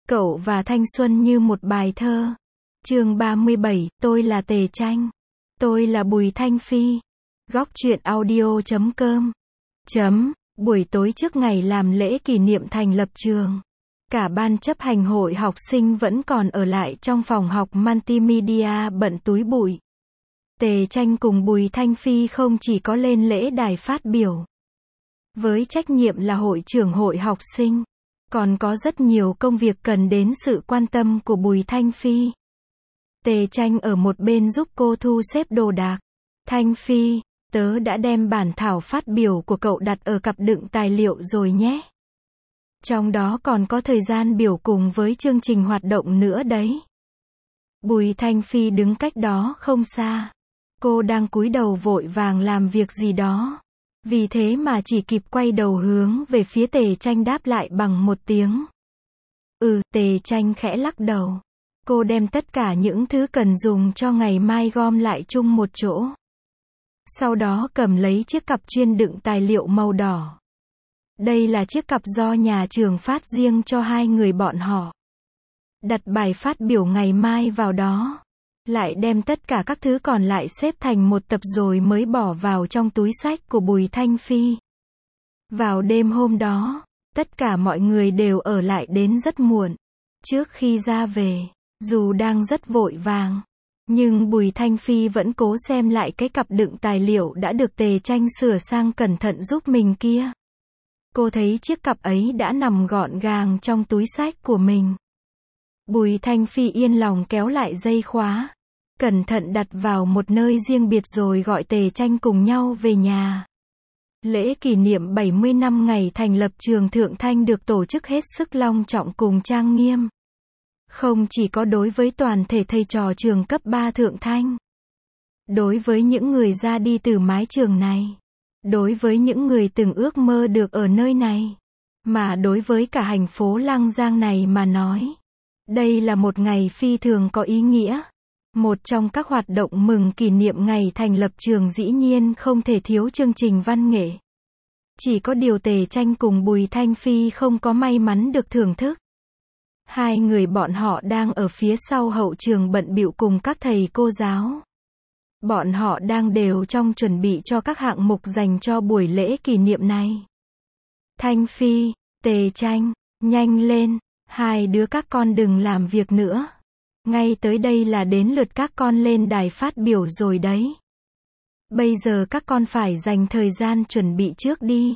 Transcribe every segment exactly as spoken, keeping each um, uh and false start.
Cậu và thanh xuân như một bài thơ. Chương ba mươi bảy, tôi là Tề Tranh. Tôi là Bùi Thanh Phi. Góc truyện audio chấm com. Chấm, buổi tối trước ngày làm lễ kỷ niệm thành lập trường. Cả ban chấp hành hội học sinh vẫn còn ở lại trong phòng học multimedia bận túi bụi. Tề Tranh cùng Bùi Thanh Phi không chỉ có lên lễ đài phát biểu. Với trách nhiệm là hội trưởng hội học sinh, còn có rất nhiều công việc cần đến sự quan tâm của Bùi Thanh Phi. Tề Tranh ở một bên giúp cô thu xếp đồ đạc. Thanh Phi, tớ đã đem bản thảo phát biểu của cậu đặt ở cặp đựng tài liệu rồi nhé. Trong đó còn có thời gian biểu cùng với chương trình hoạt động nữa đấy. Bùi Thanh Phi đứng cách đó không xa. Cô đang cúi đầu vội vàng làm việc gì đó. Vì thế mà chỉ kịp quay đầu hướng về phía Tề Tranh đáp lại bằng một tiếng. Ừ, Tề Tranh khẽ lắc đầu. Cô đem tất cả những thứ cần dùng cho ngày mai gom lại chung một chỗ. Sau đó cầm lấy chiếc cặp chuyên đựng tài liệu màu đỏ. Đây là chiếc cặp do nhà trường phát riêng cho hai người bọn họ. Đặt bài phát biểu ngày mai vào đó. Lại đem tất cả các thứ còn lại xếp thành một tập rồi mới bỏ vào trong túi xách của Bùi Thanh Phi. Vào đêm hôm đó, tất cả mọi người đều ở lại đến rất muộn. Trước khi ra về, dù đang rất vội vàng, nhưng Bùi Thanh Phi vẫn cố xem lại cái cặp đựng tài liệu đã được Tề Tranh sửa sang cẩn thận giúp mình kia. Cô thấy chiếc cặp ấy đã nằm gọn gàng trong túi xách của mình. Bùi Thanh Phi yên lòng kéo lại dây khóa, cẩn thận đặt vào một nơi riêng biệt rồi gọi Tề Tranh cùng nhau về nhà. Lễ kỷ niệm bảy mươi năm ngày thành lập trường Thượng Thanh được tổ chức hết sức long trọng cùng trang nghiêm. Không chỉ có đối với toàn thể thầy trò trường cấp ba Thượng Thanh. Đối với những người ra đi từ mái trường này. Đối với những người từng ước mơ được ở nơi này. Mà đối với cả thành phố Lăng Giang này mà nói. Đây là một ngày phi thường có ý nghĩa. Một trong các hoạt động mừng kỷ niệm ngày thành lập trường dĩ nhiên không thể thiếu chương trình văn nghệ. Chỉ có điều Tề Tranh cùng Bùi Thanh Phi không có may mắn được thưởng thức. Hai người bọn họ đang ở phía sau hậu trường bận bịu cùng các thầy cô giáo. Bọn họ đang đều trong chuẩn bị cho các hạng mục dành cho buổi lễ kỷ niệm này. Thanh Phi, Tề Tranh, nhanh lên, hai đứa các con đừng làm việc nữa. Ngay tới đây là đến lượt các con lên đài phát biểu rồi đấy. Bây giờ các con phải dành thời gian chuẩn bị trước đi.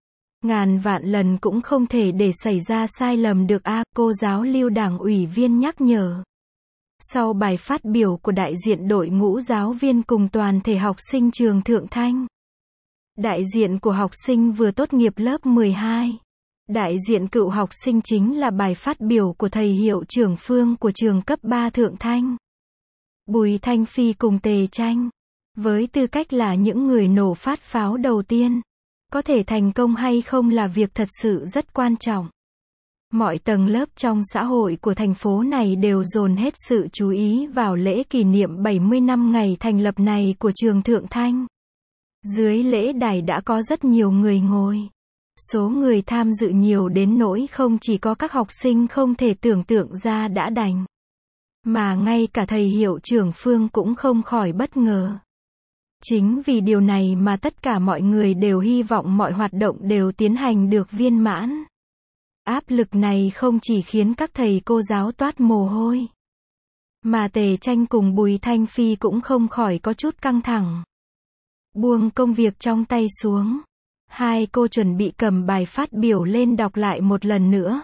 Ngàn vạn lần cũng không thể để xảy ra sai lầm được a, cô giáo Lưu Đảng ủy viên nhắc nhở. Sau bài phát biểu của đại diện đội ngũ giáo viên cùng toàn thể học sinh trường Thượng Thanh. Đại diện của học sinh vừa tốt nghiệp lớp mười hai. Đại diện cựu học sinh chính là bài phát biểu của thầy hiệu trưởng Phương của trường cấp ba Thượng Thanh. Bùi Thanh Phi cùng Tề Tranh. Với tư cách là những người nổ phát pháo đầu tiên. Có thể thành công hay không là việc thật sự rất quan trọng. Mọi tầng lớp trong xã hội của thành phố này đều dồn hết sự chú ý vào lễ kỷ niệm bảy mươi năm ngày thành lập này của trường Thượng Thanh. Dưới lễ đài đã có rất nhiều người ngồi. Số người tham dự nhiều đến nỗi không chỉ có các học sinh không thể tưởng tượng ra đã đành. Mà ngay cả thầy hiệu trưởng Phương cũng không khỏi bất ngờ. Chính vì điều này mà tất cả mọi người đều hy vọng mọi hoạt động đều tiến hành được viên mãn. Áp lực này không chỉ khiến các thầy cô giáo toát mồ hôi. Mà Tề Tranh cùng Bùi Thanh Phi cũng không khỏi có chút căng thẳng. Buông công việc trong tay xuống. Hai cô chuẩn bị cầm bài phát biểu lên đọc lại một lần nữa.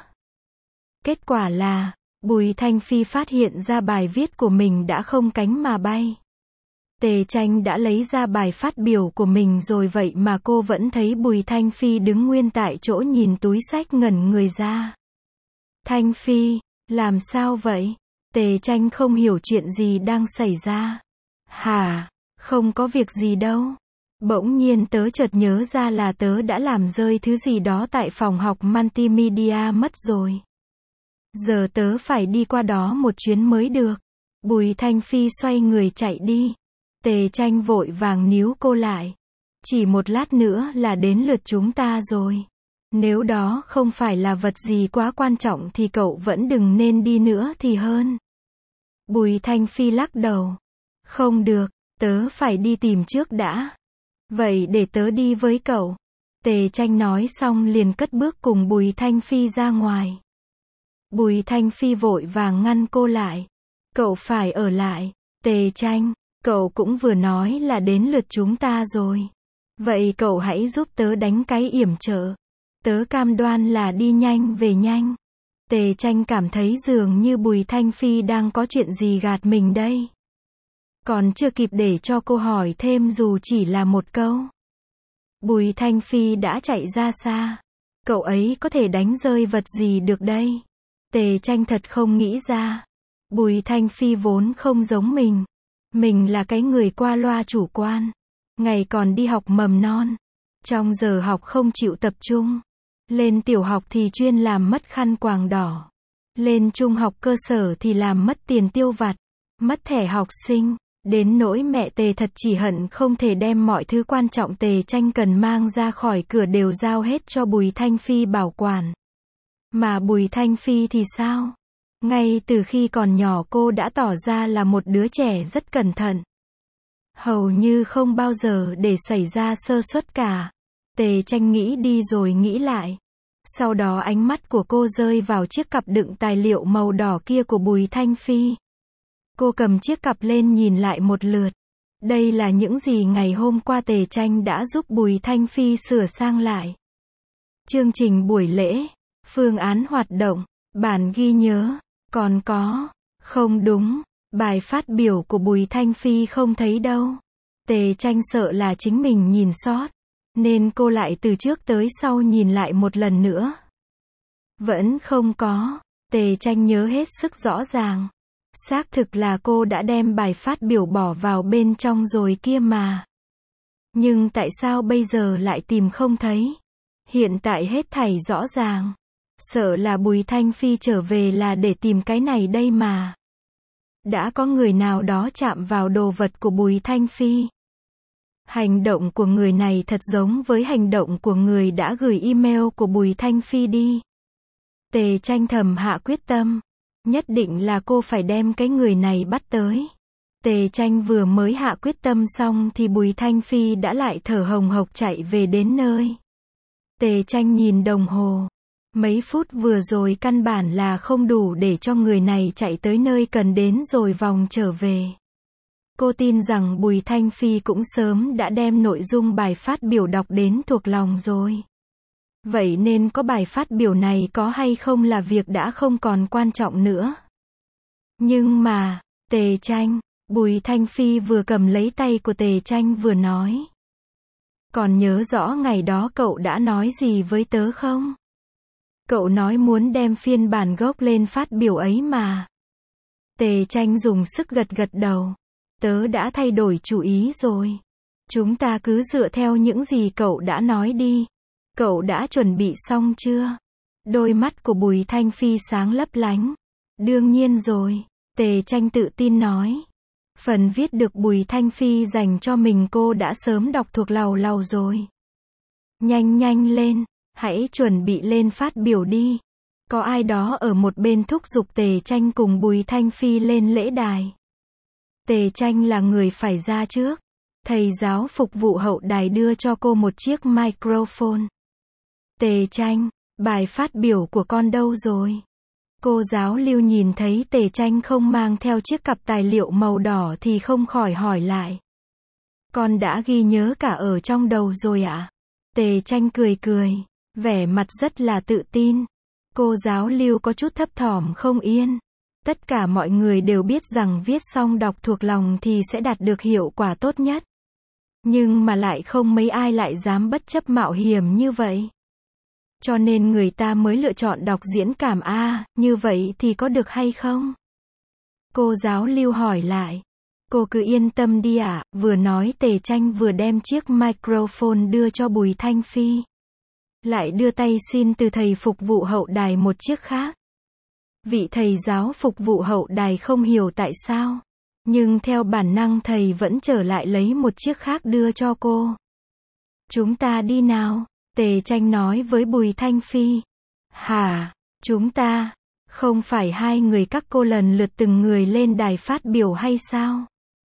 Kết quả là, Bùi Thanh Phi phát hiện ra bài viết của mình đã không cánh mà bay. Tề Tranh đã lấy ra bài phát biểu của mình rồi vậy mà cô vẫn thấy Bùi Thanh Phi đứng nguyên tại chỗ nhìn túi xách ngẩn người ra. Thanh Phi, làm sao vậy? Tề Tranh không hiểu chuyện gì đang xảy ra. Hả? Không có việc gì đâu. Bỗng nhiên tớ chợt nhớ ra là tớ đã làm rơi thứ gì đó tại phòng học multimedia mất rồi. Giờ tớ phải đi qua đó một chuyến mới được. Bùi Thanh Phi xoay người chạy đi. Tề Tranh vội vàng níu cô lại. Chỉ một lát nữa là đến lượt chúng ta rồi. Nếu đó không phải là vật gì quá quan trọng thì cậu vẫn đừng nên đi nữa thì hơn. Bùi Thanh Phi lắc đầu. Không được, tớ phải đi tìm trước đã. Vậy để tớ đi với cậu. Tề Tranh nói xong liền cất bước cùng Bùi Thanh Phi ra ngoài. Bùi Thanh Phi vội vàng ngăn cô lại. Cậu phải ở lại. Tề Tranh, cậu cũng vừa nói là đến lượt chúng ta rồi. Vậy cậu hãy giúp tớ đánh cái yểm trợ. Tớ cam đoan là đi nhanh về nhanh. Tề Tranh cảm thấy dường như Bùi Thanh Phi đang có chuyện gì gạt mình đây. Còn chưa kịp để cho cô hỏi thêm dù chỉ là một câu. Bùi Thanh Phi đã chạy ra xa. Cậu ấy có thể đánh rơi vật gì được đây? Tề Tranh thật không nghĩ ra. Bùi Thanh Phi vốn không giống mình. Mình là cái người qua loa chủ quan. Ngày còn đi học mầm non. Trong giờ học không chịu tập trung. Lên tiểu học thì chuyên làm mất khăn quàng đỏ. Lên trung học cơ sở thì làm mất tiền tiêu vặt. Mất thẻ học sinh. Đến nỗi mẹ Tề thật chỉ hận không thể đem mọi thứ quan trọng Tề Tranh cần mang ra khỏi cửa đều giao hết cho Bùi Thanh Phi bảo quản. Mà Bùi Thanh Phi thì sao? Ngay từ khi còn nhỏ cô đã tỏ ra là một đứa trẻ rất cẩn thận. Hầu như không bao giờ để xảy ra sơ suất cả. Tề Tranh nghĩ đi rồi nghĩ lại. Sau đó ánh mắt của cô rơi vào chiếc cặp đựng tài liệu màu đỏ kia của Bùi Thanh Phi. Cô cầm chiếc cặp lên nhìn lại một lượt. Đây là những gì ngày hôm qua Tề Tranh đã giúp Bùi Thanh Phi sửa sang lại. Chương trình buổi lễ, phương án hoạt động, bản ghi nhớ, còn có, không đúng, bài phát biểu của Bùi Thanh Phi không thấy đâu. Tề Tranh sợ là chính mình nhìn sót, nên cô lại từ trước tới sau nhìn lại một lần nữa. Vẫn không có, Tề Tranh nhớ hết sức rõ ràng. Xác thực là cô đã đem bài phát biểu bỏ vào bên trong rồi kia mà. Nhưng tại sao bây giờ lại tìm không thấy? Hiện tại hết thảy rõ ràng. Sợ là Bùi Thanh Phi trở về là để tìm cái này đây mà. Đã có người nào đó chạm vào đồ vật của Bùi Thanh Phi. Hành động của người này thật giống với hành động của người đã gửi email của Bùi Thanh Phi đi. Tề Tranh thầm hạ quyết tâm. Nhất định là cô phải đem cái người này bắt tới. Tề Tranh vừa mới hạ quyết tâm xong thì Bùi Thanh Phi đã lại thở hồng hộc chạy về đến nơi. Tề Tranh nhìn đồng hồ. Mấy phút vừa rồi căn bản là không đủ để cho người này chạy tới nơi cần đến rồi vòng trở về. Cô tin rằng Bùi Thanh Phi cũng sớm đã đem nội dung bài phát biểu đọc đến thuộc lòng rồi. Vậy nên có bài phát biểu này có hay không là việc đã không còn quan trọng nữa. Nhưng mà, Tề Tranh, Bùi Thanh Phi vừa cầm lấy tay của Tề Tranh vừa nói. Còn nhớ rõ ngày đó cậu đã nói gì với tớ không? Cậu nói muốn đem phiên bản gốc lên phát biểu ấy mà. Tề Tranh dùng sức gật gật đầu. Tớ đã thay đổi chủ ý rồi. Chúng ta cứ dựa theo những gì cậu đã nói đi. Cậu đã chuẩn bị xong chưa? Đôi mắt của Bùi Thanh Phi sáng lấp lánh. Đương nhiên rồi, Tề Tranh tự tin nói. Phần viết được Bùi Thanh Phi dành cho mình cô đã sớm đọc thuộc lầu lầu rồi. Nhanh nhanh lên, hãy chuẩn bị lên phát biểu đi. Có ai đó ở một bên thúc giục Tề Tranh cùng Bùi Thanh Phi lên lễ đài. Tề Tranh là người phải ra trước. Thầy giáo phục vụ hậu đài đưa cho cô một chiếc microphone. Tề Tranh, bài phát biểu của con đâu rồi? Cô giáo Lưu nhìn thấy Tề Tranh không mang theo chiếc cặp tài liệu màu đỏ thì không khỏi hỏi lại. Con đã ghi nhớ cả ở trong đầu rồi ạ? Tề Tranh cười cười, vẻ mặt rất là tự tin. Cô giáo Lưu có chút thấp thỏm không yên. Tất cả mọi người đều biết rằng viết xong đọc thuộc lòng thì sẽ đạt được hiệu quả tốt nhất. Nhưng mà lại không mấy ai lại dám bất chấp mạo hiểm như vậy. Cho nên người ta mới lựa chọn đọc diễn cảm A, như vậy thì có được hay không? Cô giáo Lưu hỏi lại. Cô cứ yên tâm đi ạ, vừa nói Tề Tranh vừa đem chiếc microphone đưa cho Bùi Thanh Phi. Lại đưa tay xin từ thầy phục vụ hậu đài một chiếc khác. Vị thầy giáo phục vụ hậu đài không hiểu tại sao. Nhưng theo bản năng thầy vẫn trở lại lấy một chiếc khác đưa cho cô. Chúng ta đi nào. Tề Tranh nói với Bùi Thanh Phi. Hả? Chúng ta, không phải hai người các cô lần lượt từng người lên đài phát biểu hay sao?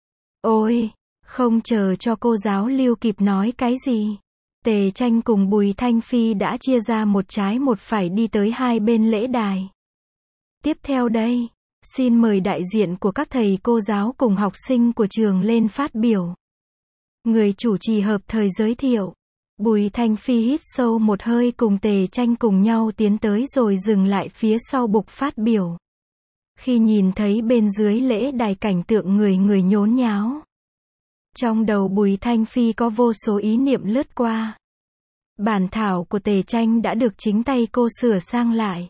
Ôi, không chờ cho cô giáo Lưu kịp nói cái gì. Tề Tranh cùng Bùi Thanh Phi đã chia ra một trái một phải đi tới hai bên lễ đài. Tiếp theo đây, xin mời đại diện của các thầy cô giáo cùng học sinh của trường lên phát biểu. Người chủ trì hợp thời giới thiệu. Bùi Thanh Phi hít sâu một hơi cùng Tề Tranh cùng nhau tiến tới rồi dừng lại phía sau bục phát biểu. Khi nhìn thấy bên dưới lễ đài cảnh tượng người người nhốn nháo, trong đầu Bùi Thanh Phi có vô số ý niệm lướt qua. Bản thảo của Tề Tranh đã được chính tay cô sửa sang lại.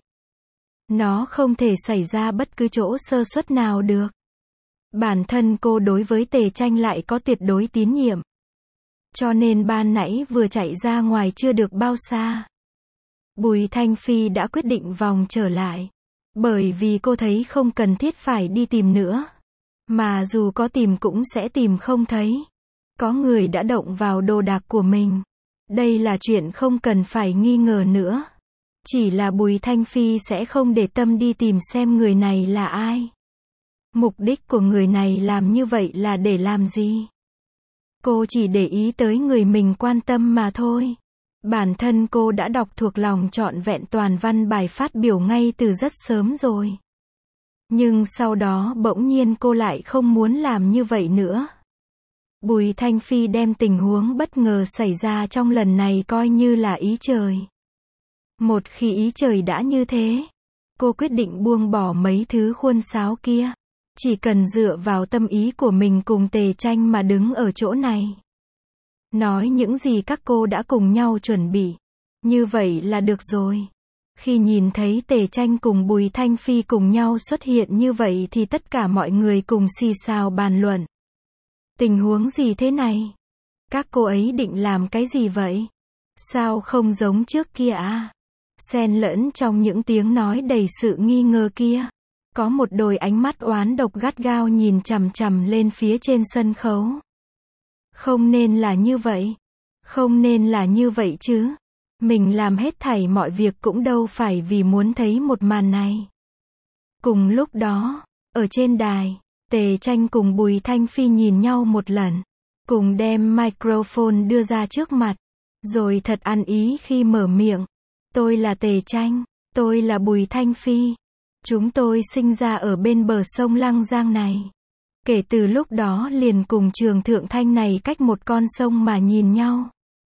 Nó không thể xảy ra bất cứ chỗ sơ suất nào được. Bản thân cô đối với Tề Tranh lại có tuyệt đối tín nhiệm. Cho nên ban nãy vừa chạy ra ngoài chưa được bao xa, Bùi Thanh Phi đã quyết định vòng trở lại. Bởi vì cô thấy không cần thiết phải đi tìm nữa. Mà dù có tìm cũng sẽ tìm không thấy. Có người đã động vào đồ đạc của mình. Đây là chuyện không cần phải nghi ngờ nữa. Chỉ là Bùi Thanh Phi sẽ không để tâm đi tìm xem người này là ai. Mục đích của người này làm như vậy là để làm gì? Cô chỉ để ý tới người mình quan tâm mà thôi. Bản thân cô đã đọc thuộc lòng trọn vẹn toàn văn bài phát biểu ngay từ rất sớm rồi. Nhưng sau đó bỗng nhiên cô lại không muốn làm như vậy nữa. Bùi Thanh Phi đem tình huống bất ngờ xảy ra trong lần này coi như là ý trời. Một khi ý trời đã như thế, cô quyết định buông bỏ mấy thứ khuôn sáo kia. Chỉ cần dựa vào tâm ý của mình cùng Tề Tranh mà đứng ở chỗ này. Nói những gì các cô đã cùng nhau chuẩn bị. Như vậy là được rồi. Khi nhìn thấy Tề Tranh cùng Bùi Thanh Phi cùng nhau xuất hiện như vậy thì tất cả mọi người cùng xì xào bàn luận. Tình huống gì thế này? Các cô ấy định làm cái gì vậy? Sao không giống trước kia à? Xen lẫn trong những tiếng nói đầy sự nghi ngờ kia. Có một đôi ánh mắt oán độc gắt gao nhìn chằm chằm lên phía trên sân khấu. Không nên là như vậy. Không nên là như vậy chứ. Mình làm hết thảy mọi việc cũng đâu phải vì muốn thấy một màn này. Cùng lúc đó, ở trên đài, Tề Tranh cùng Bùi Thanh Phi nhìn nhau một lần. Cùng đem microphone đưa ra trước mặt. Rồi thật ăn ý khi mở miệng. Tôi là Tề Tranh. Tôi là Bùi Thanh Phi. Chúng tôi sinh ra ở bên bờ sông Lăng Giang này. Kể từ lúc đó liền cùng trường Thượng Thanh này cách một con sông mà nhìn nhau.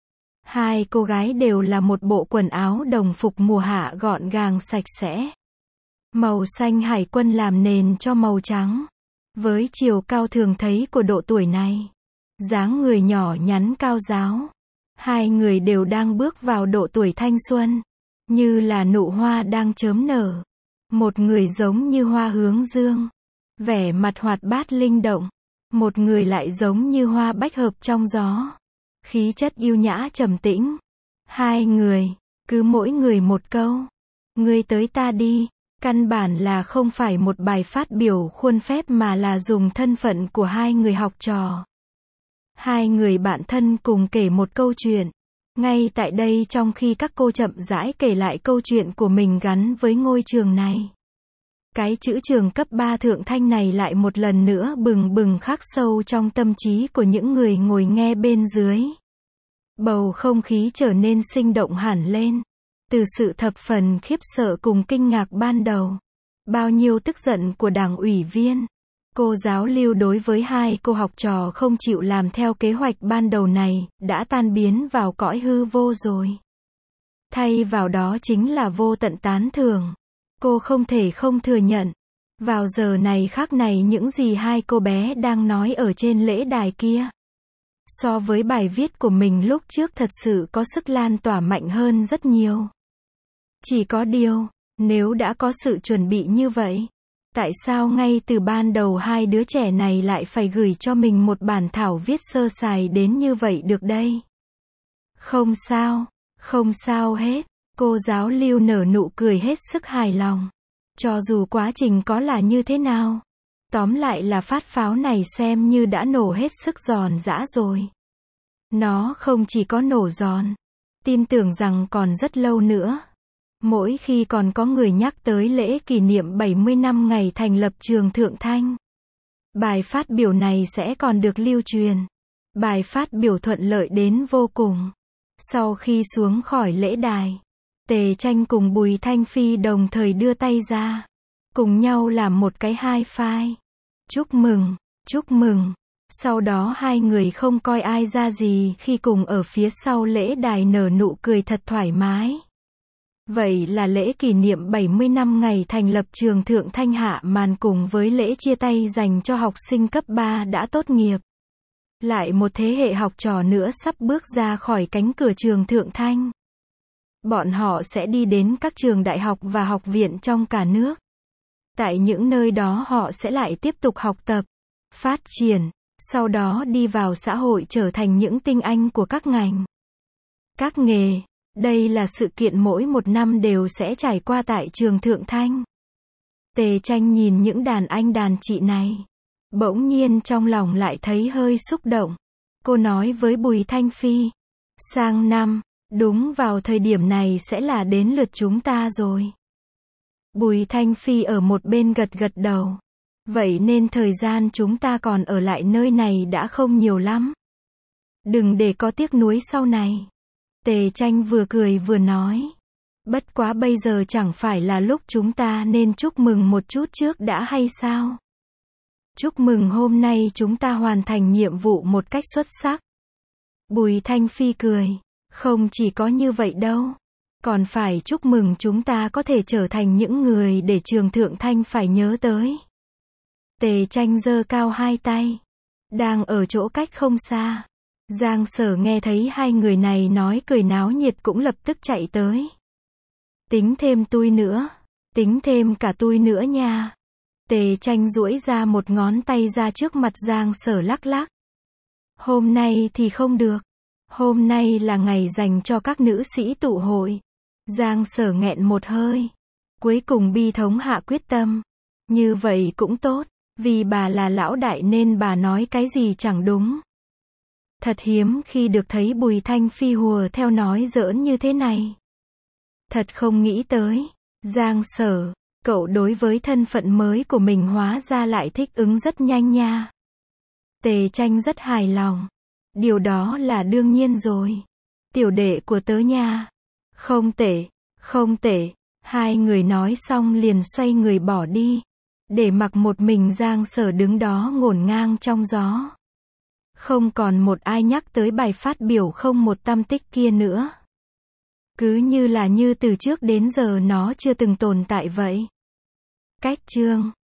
Hai cô gái đều là một bộ quần áo đồng phục mùa hạ gọn gàng sạch sẽ. Màu xanh hải quân làm nền cho màu trắng. Với chiều cao thường thấy của độ tuổi này. Dáng người nhỏ nhắn cao ráo. Hai người đều đang bước vào độ tuổi thanh xuân. Như là nụ hoa đang chớm nở. Một người giống như hoa hướng dương. Vẻ mặt hoạt bát linh động. Một người lại giống như hoa bách hợp trong gió. Khí chất yêu nhã trầm tĩnh. Hai người, cứ mỗi người một câu. Ngươi tới ta đi. Căn bản là không phải một bài phát biểu khuôn phép mà là dùng thân phận của hai người học trò. Hai người bạn thân cùng kể một câu chuyện. Ngay tại đây trong khi các cô chậm rãi kể lại câu chuyện của mình gắn với ngôi trường này. Cái chữ trường cấp ba Thượng Thanh này lại một lần nữa bừng bừng khắc sâu trong tâm trí của những người ngồi nghe bên dưới. Bầu không khí trở nên sinh động hẳn lên. Từ sự thập phần khiếp sợ cùng kinh ngạc ban đầu. Bao nhiêu tức giận của đảng ủy viên. Cô giáo Lưu đối với hai cô học trò không chịu làm theo kế hoạch ban đầu này, đã tan biến vào cõi hư vô rồi. Thay vào đó chính là vô tận tán thưởng. Cô không thể không thừa nhận. Vào giờ này khác này những gì hai cô bé đang nói ở trên lễ đài kia. So với bài viết của mình lúc trước thật sự có sức lan tỏa mạnh hơn rất nhiều. Chỉ có điều, nếu đã có sự chuẩn bị như vậy, tại sao ngay từ ban đầu hai đứa trẻ này lại phải gửi cho mình một bản thảo viết sơ sài đến như vậy được đây? Không sao, không sao hết. Cô giáo Lưu nở nụ cười hết sức hài lòng. Cho dù quá trình có là như thế nào. Tóm lại là phát pháo này xem như đã nổ hết sức giòn giã rồi. Nó không chỉ có nổ giòn, Tin tưởng rằng còn rất lâu nữa, mỗi khi còn có người nhắc tới lễ kỷ niệm bảy mươi năm ngày thành lập trường Thượng Thanh, bài phát biểu này sẽ còn được lưu truyền. Bài phát biểu thuận lợi đến vô cùng. Sau khi xuống khỏi lễ đài, Tề Tranh cùng Bùi Thanh Phi đồng thời đưa tay ra, cùng nhau làm một cái high five. Chúc mừng, chúc mừng. Sau đó hai người không coi ai ra gì khi cùng ở phía sau lễ đài nở nụ cười thật thoải mái. Vậy là lễ kỷ niệm bảy mươi năm ngày thành lập trường Thượng Thanh hạ màn cùng với lễ chia tay dành cho học sinh cấp ba đã tốt nghiệp. Lại một thế hệ học trò nữa sắp bước ra khỏi cánh cửa trường Thượng Thanh. Bọn họ sẽ đi đến các trường đại học và học viện trong cả nước. Tại những nơi đó họ sẽ lại tiếp tục học tập, phát triển, sau đó đi vào xã hội trở thành những tinh anh của các ngành, các nghề. Đây là sự kiện mỗi một năm đều sẽ trải qua tại trường Thượng Thanh. Tề Tranh nhìn những đàn anh đàn chị này, bỗng nhiên trong lòng lại thấy hơi xúc động. Cô nói với Bùi Thanh Phi, sang năm, đúng vào thời điểm này sẽ là đến lượt chúng ta rồi. Bùi Thanh Phi ở một bên gật gật đầu. Vậy nên thời gian chúng ta còn ở lại nơi này đã không nhiều lắm. Đừng để có tiếc nuối sau này. Tề Tranh vừa cười vừa nói. Bất quá bây giờ chẳng phải là lúc chúng ta nên chúc mừng một chút trước đã hay sao? Chúc mừng hôm nay chúng ta hoàn thành nhiệm vụ một cách xuất sắc. Bùi Thanh Phi cười. Không chỉ có như vậy đâu. Còn phải chúc mừng chúng ta có thể trở thành những người để trường Thượng Thanh phải nhớ tới. Tề Tranh giơ cao hai tay. Đang ở chỗ cách không xa. Giang Sở nghe thấy hai người này nói cười náo nhiệt cũng lập tức chạy tới. Tính thêm tui nữa. Tính thêm cả tui nữa nha. Tề Tranh duỗi ra một ngón tay ra trước mặt Giang Sở lắc lắc. Hôm nay thì không được. Hôm nay là ngày dành cho các nữ sĩ tụ hội. Giang Sở nghẹn một hơi. Cuối cùng bi thống hạ quyết tâm. Như vậy cũng tốt. Vì bà là lão đại nên bà nói cái gì chẳng đúng. Thật hiếm khi được thấy Bùi Thanh Phi hùa theo nói giỡn như thế này. Thật không nghĩ tới. Giang Sở, cậu đối với thân phận mới của mình hóa ra lại thích ứng rất nhanh nha. Tề Tranh rất hài lòng. Điều đó là đương nhiên rồi. Tiểu đệ của tớ nha. Không tệ, không tệ. Hai người nói xong liền xoay người bỏ đi. Để mặc một mình Giang Sở đứng đó ngổn ngang trong gió. Không còn một ai nhắc tới bài phát biểu không một tăm tích kia nữa. Cứ như là như từ trước đến giờ nó chưa từng tồn tại vậy. Cách chương